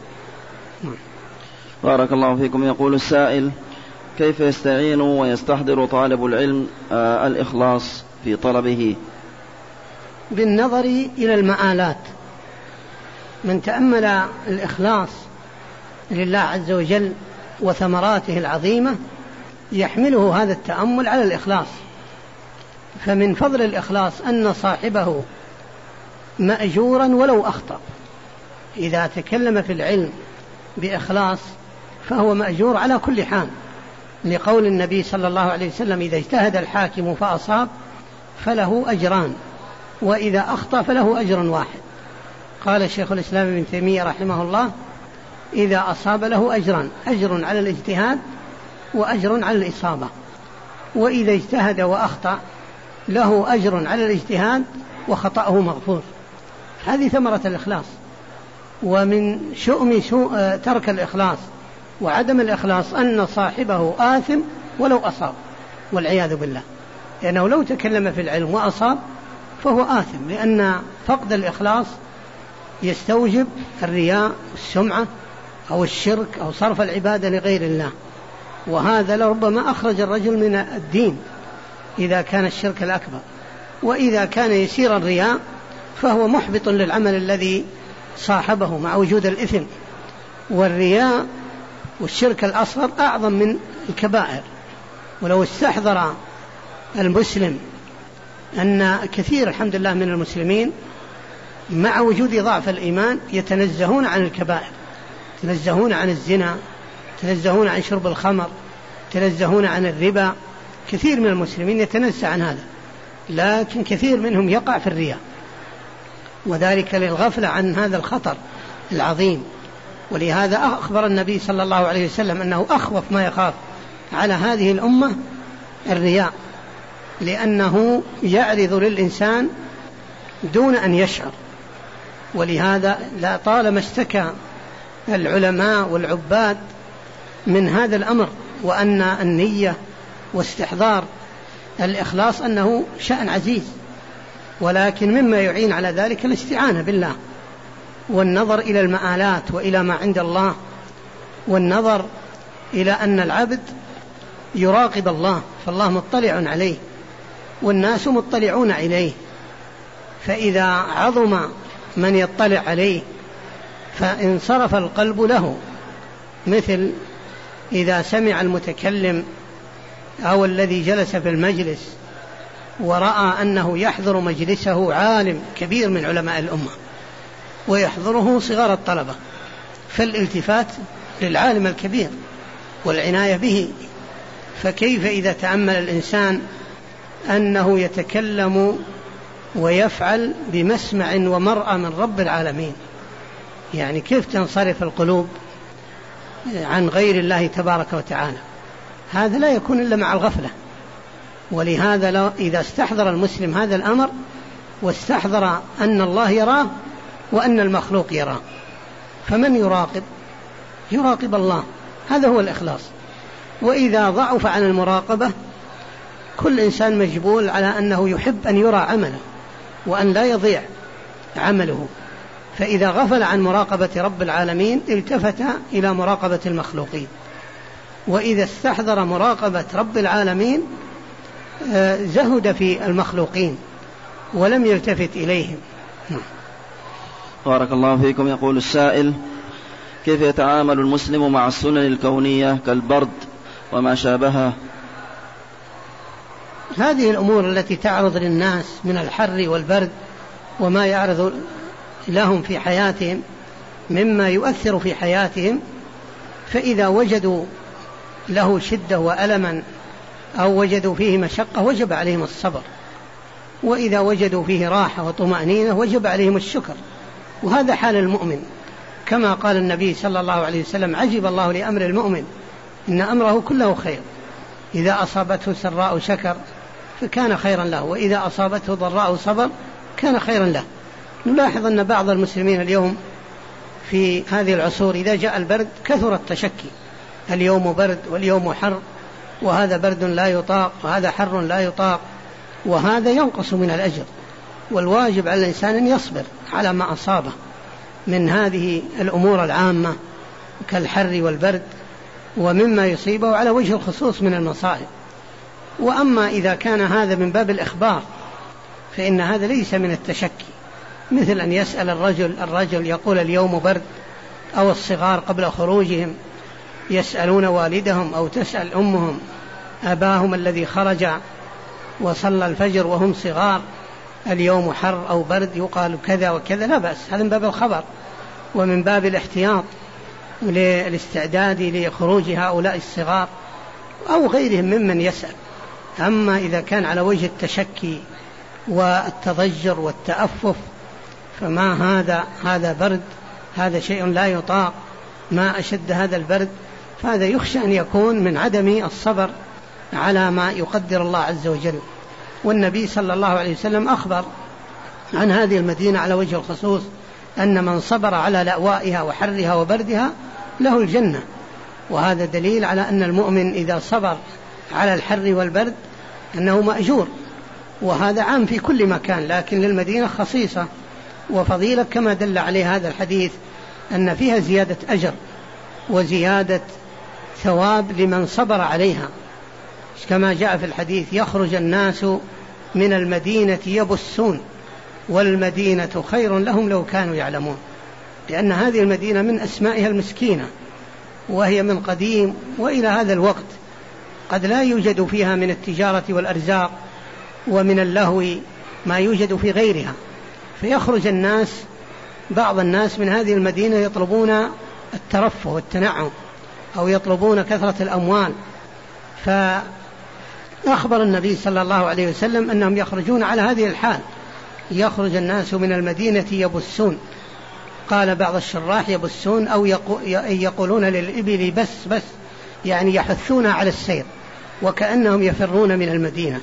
بارك الله فيكم. يقول السائل: كيف يستعين ويستحضر طالب العلم الإخلاص في طلبه؟ بالنظر إلى المآلات. من تأمل الإخلاص لله عز وجل وثمراته العظيمة يحمله هذا التأمل على الإخلاص. فمن فضل الإخلاص أن صاحبه مأجورا ولو أخطأ، إذا تكلم في العلم بإخلاص فهو مأجور على كل حال، لقول النبي صلى الله عليه وسلم: إذا اجتهد الحاكم فأصاب فله أجران، وإذا أخطأ فله أجر واحد. قال شيخ الإسلام ابن تيمية رحمه الله: إذا أصاب له أجران، أجر على الاجتهاد وأجر على الإصابة، وإذا اجتهد وأخطأ له أجر على الاجتهاد وخطأه مغفور. هذه ثمرة الإخلاص. ومن شؤم ترك الإخلاص وعدم الإخلاص أن صاحبه آثم ولو أصاب، والعياذ بالله. لأنه لو تكلم في العلم وأصاب فهو آثم، لأن فقد الإخلاص يستوجب الرياء والسمعة أو الشرك أو صرف العبادة لغير الله، وهذا لربما أخرج الرجل من الدين إذا كان الشرك الأكبر. وإذا كان يسير الرياء فهو محبط للعمل الذي صاحبه مع وجود الإثم. والرياء والشرك الأصغر أعظم من الكبائر. ولو استحضر المسلم أن كثير الحمد لله من المسلمين مع وجود ضعف الإيمان يتنزهون عن الكبائر، يتنزهون عن الزنا، يتنزهون عن شرب الخمر، يتنزهون عن الربا، كثير من المسلمين يتنزه عن هذا، لكن كثير منهم يقع في الرياء، وذلك للغفلة عن هذا الخطر العظيم. ولهذا أخبر النبي صلى الله عليه وسلم أنه أخوف ما يخاف على هذه الأمة الرياء، لأنه يعرض للإنسان دون أن يشعر. ولهذا لا طالما اشتكى العلماء والعباد من هذا الأمر، وأن النية واستحضار الإخلاص أنه شأن عزيز، ولكن مما يعين على ذلك الاستعانة بالله والنظر إلى المآلات وإلى ما عند الله، والنظر إلى أن العبد يراقب الله، فالله مطلع عليه والناس مطلعون إليه، فإذا عظم من يطلع عليه فانصرف القلب له، مثل إذا سمع المتكلم أو الذي جلس في المجلس ورأى أنه يحضر مجلسه عالم كبير من علماء الأمة ويحضره صغار الطلبة، فالالتفات للعالم الكبير والعناية به. فكيف إذا تأمل الإنسان أنه يتكلم ويفعل بمسمع ومرأى من رب العالمين، يعني كيف تنصرف القلوب عن غير الله تبارك وتعالى؟ هذا لا يكون إلا مع الغفلة. ولهذا إذا استحضر المسلم هذا الأمر واستحضر أن الله يراه وأن المخلوق يراه، فمن يراقب الله، هذا هو الإخلاص. وإذا ضعف عن المراقبة، كل إنسان مجبول على أنه يحب أن يرى عمله وأن لا يضيع عمله، فإذا غفل عن مراقبة رب العالمين التفت إلى مراقبة المخلوقين، وإذا استحضر مراقبة رب العالمين زهد في المخلوقين ولم يلتفت إليهم. بارك الله فيكم. يقول السائل: كيف يتعامل المسلم مع السنن الكونية كالبرد وما شابهها؟ هذه الأمور التي تعرض للناس من الحر والبرد وما يعرض لهم في حياتهم مما يؤثر في حياتهم، فإذا وجدوا له شدة وألما أو وجدوا فيه مشقة وجب عليهم الصبر، وإذا وجدوا فيه راحة وطمأنينة وجب عليهم الشكر. وهذا حال المؤمن، كما قال النبي صلى الله عليه وسلم: عجب الله لأمر المؤمن إن أمره كله خير، إذا أصابته سراء شكر فكان خيرا له، وإذا أصابته ضراء صبر كان خيرا له. نلاحظ أن بعض المسلمين اليوم في هذه العصور إذا جاء البرد كثر التشكي، اليوم برد واليوم حر، وهذا برد لا يطاق وهذا حر لا يطاق، وهذا ينقص من الأجر. والواجب على الإنسان أن يصبر على ما أصابه من هذه الأمور العامة كالحر والبرد ومما يصيبه على وجه الخصوص من المصائب. وأما إذا كان هذا من باب الإخبار فإن هذا ليس من التشكي، مثل أن يسأل الرجل يقول اليوم برد، أو الصغار قبل خروجهم يسألون والدهم أو تسأل أمهم أباهم الذي خرج وصلى الفجر وهم صغار اليوم حر أو برد، يقال كذا وكذا، لا بأس، هذا من باب الخبر ومن باب الاحتياط للاستعداد لخروج هؤلاء الصغار أو غيرهم ممن يسأل. أما إذا كان على وجه التشكي والتضجر والتأفف فما هذا برد، هذا شيء لا يطاق، ما أشد هذا البرد، فهذا يخشى أن يكون من عدم الصبر على ما يقدر الله عز وجل. والنبي صلى الله عليه وسلم أخبر عن هذه المدينة على وجه الخصوص أن من صبر على لأوائها وحرها وبردها له الجنة، وهذا دليل على أن المؤمن إذا صبر على الحر والبرد أنه مأجور، وهذا عام في كل مكان، لكن للمدينة خصيصة وفضيلة كما دل عليه هذا الحديث أن فيها زيادة أجر وزيادة ثواب لمن صبر عليها، كما جاء في الحديث: يخرج الناس من المدينة يبسون والمدينة خير لهم لو كانوا يعلمون، لأن هذه المدينة من أسمائها المسكينة، وهي من قديم وإلى هذا الوقت قد لا يوجد فيها من التجارة والأرزاق ومن اللهو ما يوجد في غيرها، فيخرج بعض الناس من هذه المدينة يطلبون الترفه والتنعم أو يطلبون كثرة الأموال. فأخبر النبي صلى الله عليه وسلم أنهم يخرجون على هذه الحال، يخرج الناس من المدينة يبسون. قال بعض الشراح يبسون أو يقولون للإبل بس، يعني يحثون على السير وكأنهم يفرون من المدينة.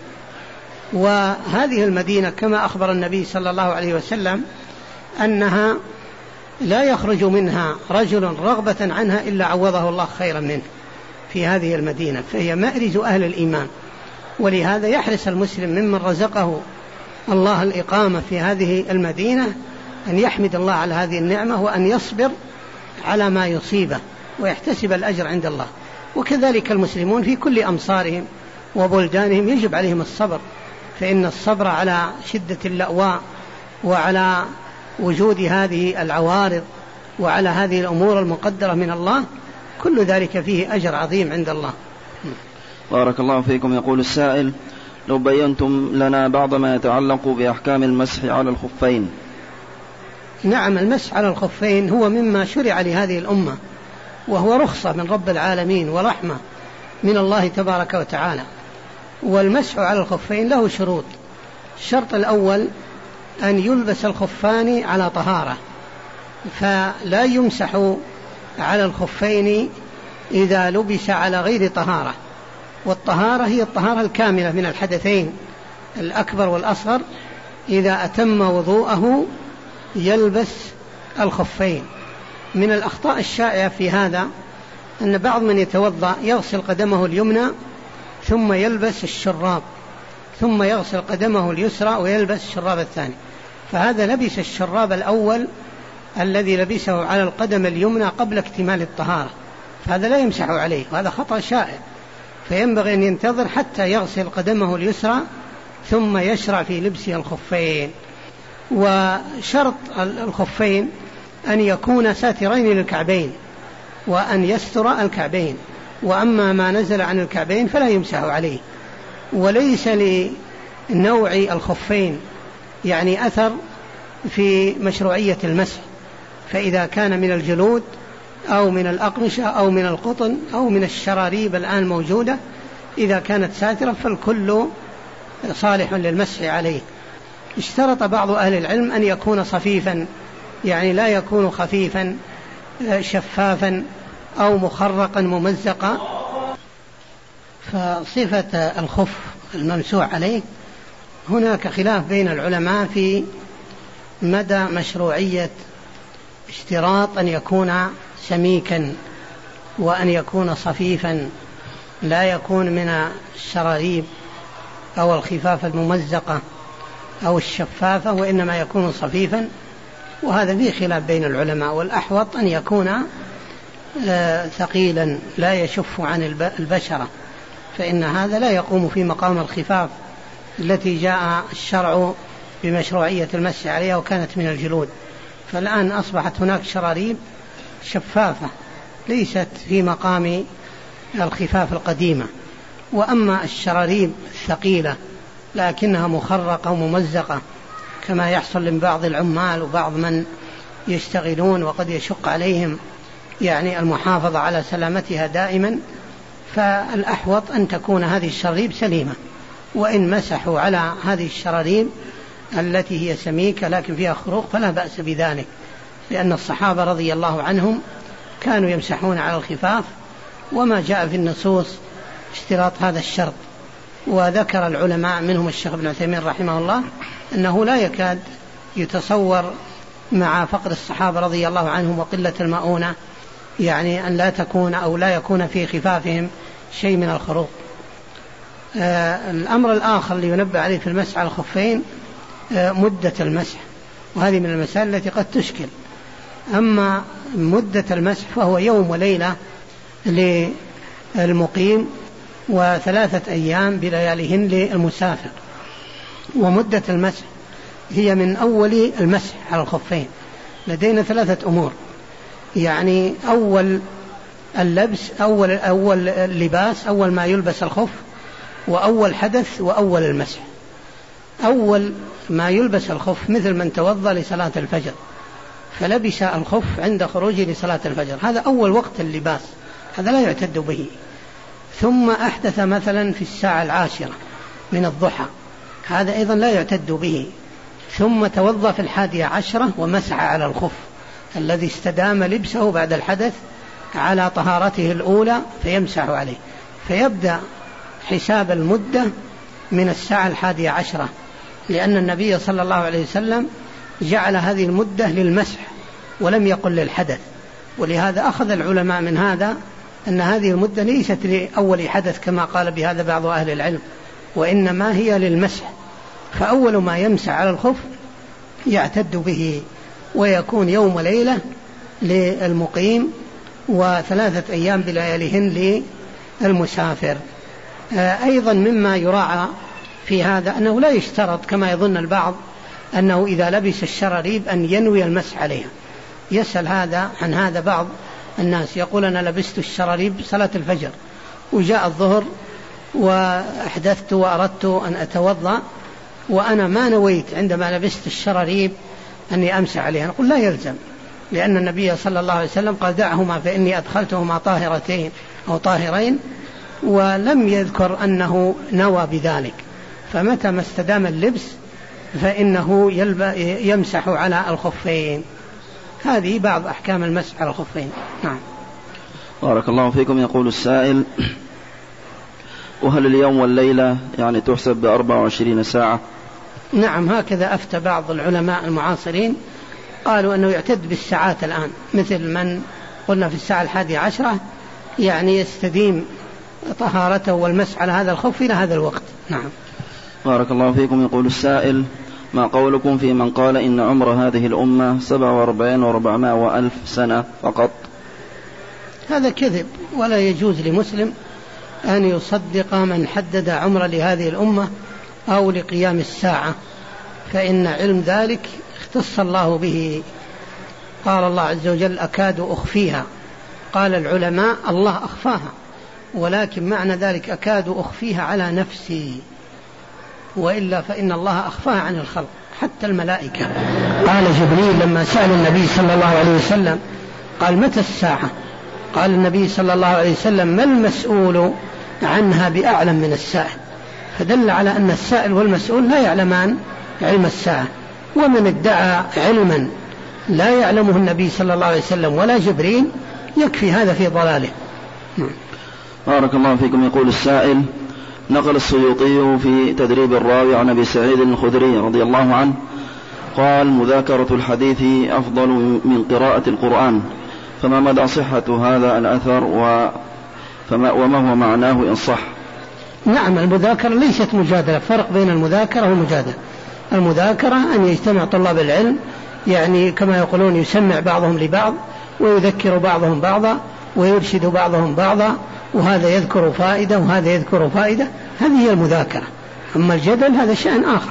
وهذه المدينة كما أخبر النبي صلى الله عليه وسلم أنها لا يخرج منها رجل رغبة عنها إلا عوضه الله خيرا منه في هذه المدينة، فهي مأرز أهل الإيمان. ولهذا يحرص المسلم ممن رزقه الله الإقامة في هذه المدينة أن يحمد الله على هذه النعمة وأن يصبر على ما يصيبه ويحتسب الأجر عند الله. وكذلك المسلمون في كل أمصارهم وبلدانهم يجب عليهم الصبر، فإن الصبر على شدة اللأواء وعلى وجود هذه العوارض وعلى هذه الأمور المقدرة من الله كل ذلك فيه أجر عظيم عند الله. بارك الله فيكم. يقول السائل: لو بينتم لنا بعض ما يتعلق بأحكام المسح على الخفين. نعم، المسح على الخفين هو مما شرع لهذه الأمة، وهو رخصة من رب العالمين ورحمة من الله تبارك وتعالى. والمسح على الخفين له شروط. الشرط الأول أن يلبس الخفان على طهارة، فلا يمسح على الخفين إذا لبس على غير طهارة، والطهارة هي الطهارة الكاملة من الحدثين الأكبر والأصغر. إذا أتم وضوءه يلبس الخفين. من الأخطاء الشائعة في هذا أن بعض من يتوضأ يغسل قدمه اليمنى ثم يلبس الشراب، ثم يغسل قدمه اليسرى ويلبس الشراب الثاني، فهذا لبس الشراب الأول الذي لبسه على القدم اليمنى قبل اكتمال الطهارة، فهذا لا يمسح عليه، وهذا خطأ شائع. فينبغي أن ينتظر حتى يغسل قدمه اليسرى ثم يشرع في لبسه الخفين. وشرط الخفين أن يكون ساترين للكعبين وأن يستر الكعبين، وأما ما نزل عن الكعبين فلا يمسح عليه. وليس لنوع الخفين يعني أثر في مشروعية المسح، فإذا كان من الجلود أو من الأقمشة أو من القطن أو من الشراريب الآن موجودة، إذا كانت ساترة فالكل صالح للمسح عليه. اشترط بعض أهل العلم أن يكون صفيفا، يعني لا يكون خفيفا شفافا أو مخرقا ممزقا. فصفة الخف الممسوح عليه هناك خلاف بين العلماء في مدى مشروعية اشتراط أن يكون سميكا وأن يكون صفيفا، لا يكون من الشراريب أو الخفاف الممزقة أو الشفافة، وإنما يكون صفيفا، وهذا فيه خلاف بين العلماء. والأحوط أن يكون ثقيلا لا يشف عن البشرة، فإن هذا لا يقوم في مقام الخفاف التي جاء الشرع بمشروعية المسح عليها وكانت من الجلود. فالآن أصبحت هناك شراريب شفافة ليست في مقام الخفاف القديمة. وأما الشراريب الثقيلة لكنها مخرقة وممزقة كما يحصل لبعض العمال وبعض من يشتغلون وقد يشق عليهم يعني المحافظة على سلامتها دائما، فالأحوط أن تكون هذه الشراريب سليمة. وإن مسحوا على هذه الشراريب التي هي سميكة لكن فيها خروق فلا بأس بذلك، لأن الصحابة رضي الله عنهم كانوا يمسحون على الخفاف، وما جاء في النصوص اشتراط هذا الشرط. وذكر العلماء منهم الشيخ ابن عثيمين رحمه الله أنه لا يكاد يتصور مع فقر الصحابة رضي الله عنهم وقلة المؤونة يعني أن لا تكون أو لا يكون في خفافهم شيء من الخروق. الأمر الآخر اللي ينبه عليه في المسح على الخفين مدة المسح، وهذه من المسائل التي قد تشكل. أما مدة المسح فهو يوم وليلة للمقيم و3 أيام بلياليهن للمسافر. ومدة المسح هي من أول المسح على الخفين. لدينا 3 أمور، يعني أول اللبس، أول اللباس، أول ما يلبس الخف، وأول حدث، وأول المسح. أول ما يلبس الخف مثل من توضأ لصلاة الفجر فلبس الخف عند خروجه لصلاة الفجر، هذا أول وقت اللباس، هذا لا يعتد به. ثم أحدث مثلا في الساعة 10 من الضحى، هذا أيضا لا يعتد به. ثم توضأ في 11 ومسح على الخف الذي استدام لبسه بعد الحدث على طهارته الأولى فيمسح عليه، فيبدأ حساب المدة من الساعة 11، لأن النبي صلى الله عليه وسلم جعل هذه المدة للمسح ولم يقل للحدث. ولهذا أخذ العلماء من هذا أن هذه المدة ليست لأول حدث كما قال بهذا بعض أهل العلم، وإنما هي للمسح. فأول ما يمسح على الخف يعتد به، ويكون يوم وليلة للمقيم و3 أيام بلياليهن للمسافر. أيضا مما يراعى في هذا أنه لا يشترط كما يظن البعض أنه إذا لبس الشراريب أن ينوي المسح عليها. يسأل عن هذا بعض الناس، يقول أنا لبست الشراريب صلاة الفجر وجاء الظهر وأحدثت وأردت أن أتوضأ وأنا ما نويت عندما لبست الشراريب أني أمسح عليها. نقول لا يلزم، لأن النبي صلى الله عليه وسلم قال دعهما فإني أدخلتهما طاهرتين أو طاهرين، ولم يذكر أنه نوى بذلك. فمتى ما استدام اللبس فإنه يمسح على الخفين. هذه بعض أحكام المسح على الخفين. نعم. بارك الله فيكم. يقول السائل: وهل اليوم والليلة يعني تحسب ب24 ساعة؟ نعم، هكذا أفتى بعض العلماء المعاصرين، قالوا أنه يعتد بالساعات الآن، مثل من قلنا في الساعة 11 يعني يستديم طهارته والمسح على هذا الخف إلى هذا الوقت. نعم. بارك الله فيكم. يقول السائل: ما قولكم في من قال إن عمر هذه الأمة 47,400 سنة فقط؟ هذا كذب، ولا يجوز لمسلم أن يصدق من حدد عمر لهذه الأمة أو لقيام الساعة، فإن علم ذلك اختص الله به. قال الله عز وجل: أكاد أخفيها. قال العلماء: الله أخفاها، ولكن معنى ذلك أكاد أخفيها على نفسي، وإلا فإن الله أخفاها عن الخلق حتى الملائكة. قال جبريل لما سأل النبي صلى الله عليه وسلم قال: متى الساعة؟ قال النبي صلى الله عليه وسلم: ما المسؤول عنها بأعلم من السائل. فدل على أن السائل والمسؤول لا يعلمان علم الساعة، ومن ادعى علما لا يعلمه النبي صلى الله عليه وسلم ولا جبريل يكفي هذا في ضلاله. بارك الله فيكم. يقول السائل: نقل السيوطي في تدريب الراوي عن أبي سعيد الخدري رضي الله عنه قال: مذاكرة الحديث أفضل من قراءة القرآن، فما مدى صحة هذا الأثر وما هو معناه إن صح؟ نعم، المذاكرة ليست مجادلة، فرق بين المذاكرة والمجادلة. المذاكرة أن يجتمع طلاب العلم، يعني كما يقولون يسمع بعضهم لبعض ويذكر بعضهم بعضا ويرشد بعضهم بعضا، وهذا يذكر فائدة وهذا يذكر فائدة، هذه هي المذاكرة. أما الجدل هذا شأن آخر.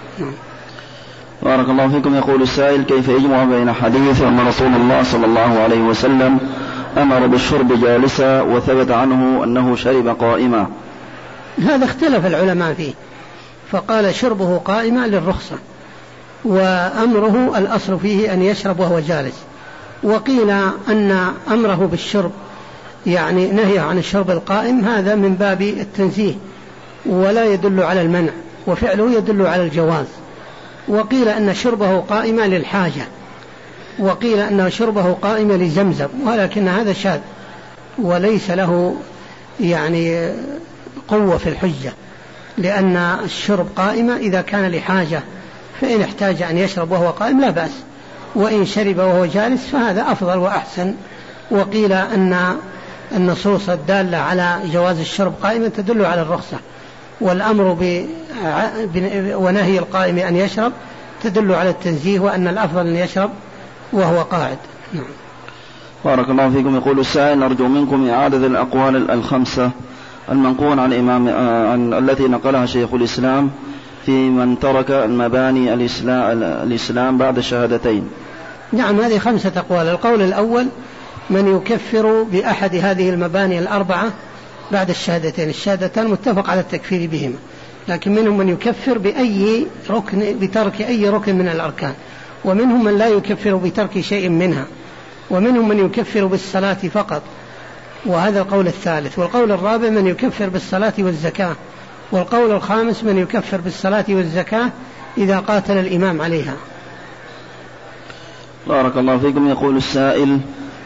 بارك الله فيكم. يقول السائل: كيف يجمع بين حديث أن رسول الله صلى الله عليه وسلم أمر بالشرب جالسا وثبت عنه أنه شرب قائما؟ هذا اختلف العلماء فيه، فقال شربه قائما للرخصة، وأمره الأصل فيه أن يشرب وهو جالس. وقيل أن أمره بالشرب يعني نهي عن الشرب القائم، هذا من باب التنزيه ولا يدل على المنع، وفعله يدل على الجواز. وقيل أن شربه قائما للحاجة، وقيل أن شربه قائما لزمزم، ولكن هذا شاذ وليس له يعني قوة في الحجة، لأن الشرب قائمة إذا كان لحاجة، فإن احتاج أن يشرب وهو قائم لا بأس، وإن شرب وهو جالس فهذا أفضل وأحسن. وقيل أن النصوص الدالة على جواز الشرب قائما تدل على الرخصة، والأمر ونهي القائم أن يشرب تدل على التنزيه وأن الأفضل أن يشرب وهو قاعد. نعم. بارك الله فيكم. يقول السائل: نرجو منكم إعادة الأقوال الخمسة المنقول عن الإمام التي نقلها شيخ الإسلام في من ترك المباني الإسلام بعد الشهادتين. نعم، هذه 5 أقوال. القول الأول: من يكفر بأحد هذه المباني الأربعة بعد الشهادتين. الشهادتان متفق على التكفير بهما، لكن منهم من يكفر بأي ركن بترك أي ركن من الأركان، ومنهم من لا يكفر بترك شيء منها، ومنهم من يكفر بالصلاة فقط، وهذا القول الثالث. والقول الرابع: من يكفر بالصلاة والزكاة. والقول الخامس: من يكفر بالصلاة والزكاة إذا قاتل الإمام عليها. بارك الله فيكم. يقول السائل: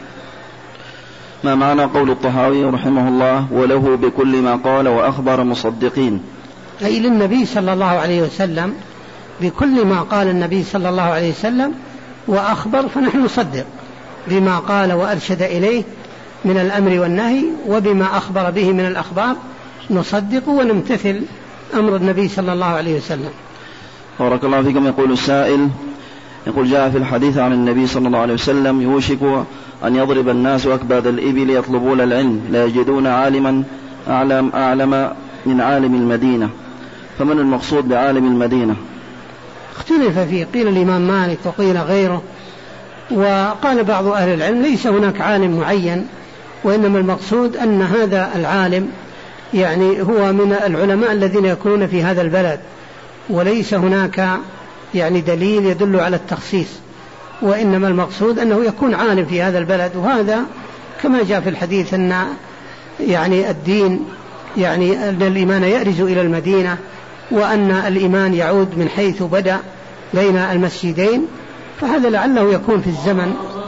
ما معنى قول الطحاوي رحمه الله: وله بكل ما قال وأخبر مصدقين؟ أي للنبي صلى الله عليه وسلم بكل ما قال النبي صلى الله عليه وسلم وأخبر، فنحن نصدق بما قال وأرشد إليه من الأمر والنهي، وبما أخبر به من الأخبار نصدق ونمتثل أمر النبي صلى الله عليه وسلم. بارك الله فيكم. يقول السائل: يقول: جاء في الحديث عن النبي صلى الله عليه وسلم: يوشك أن يضرب الناس أكباد الإبل يطلبون العلم لا يجدون عالما أعلم من عالم المدينة. فمن المقصود بعالم المدينة؟ اختلف فيه، قيل الإمام مالك وقيل غيره، وقال بعض أهل العلم: ليس هناك عالم معين، وإنما المقصود أن هذا العالم يعني هو من العلماء الذين يكونون في هذا البلد، وليس هناك يعني دليل يدل على التخصيص، وإنما المقصود أنه يكون عالم في هذا البلد. وهذا كما جاء في الحديث أن يعني الدين يعني أن الإيمان يأرز إلى المدينة، وأن الإيمان يعود من حيث بدأ بين المسجدين، فهذا لعله يكون في الزمن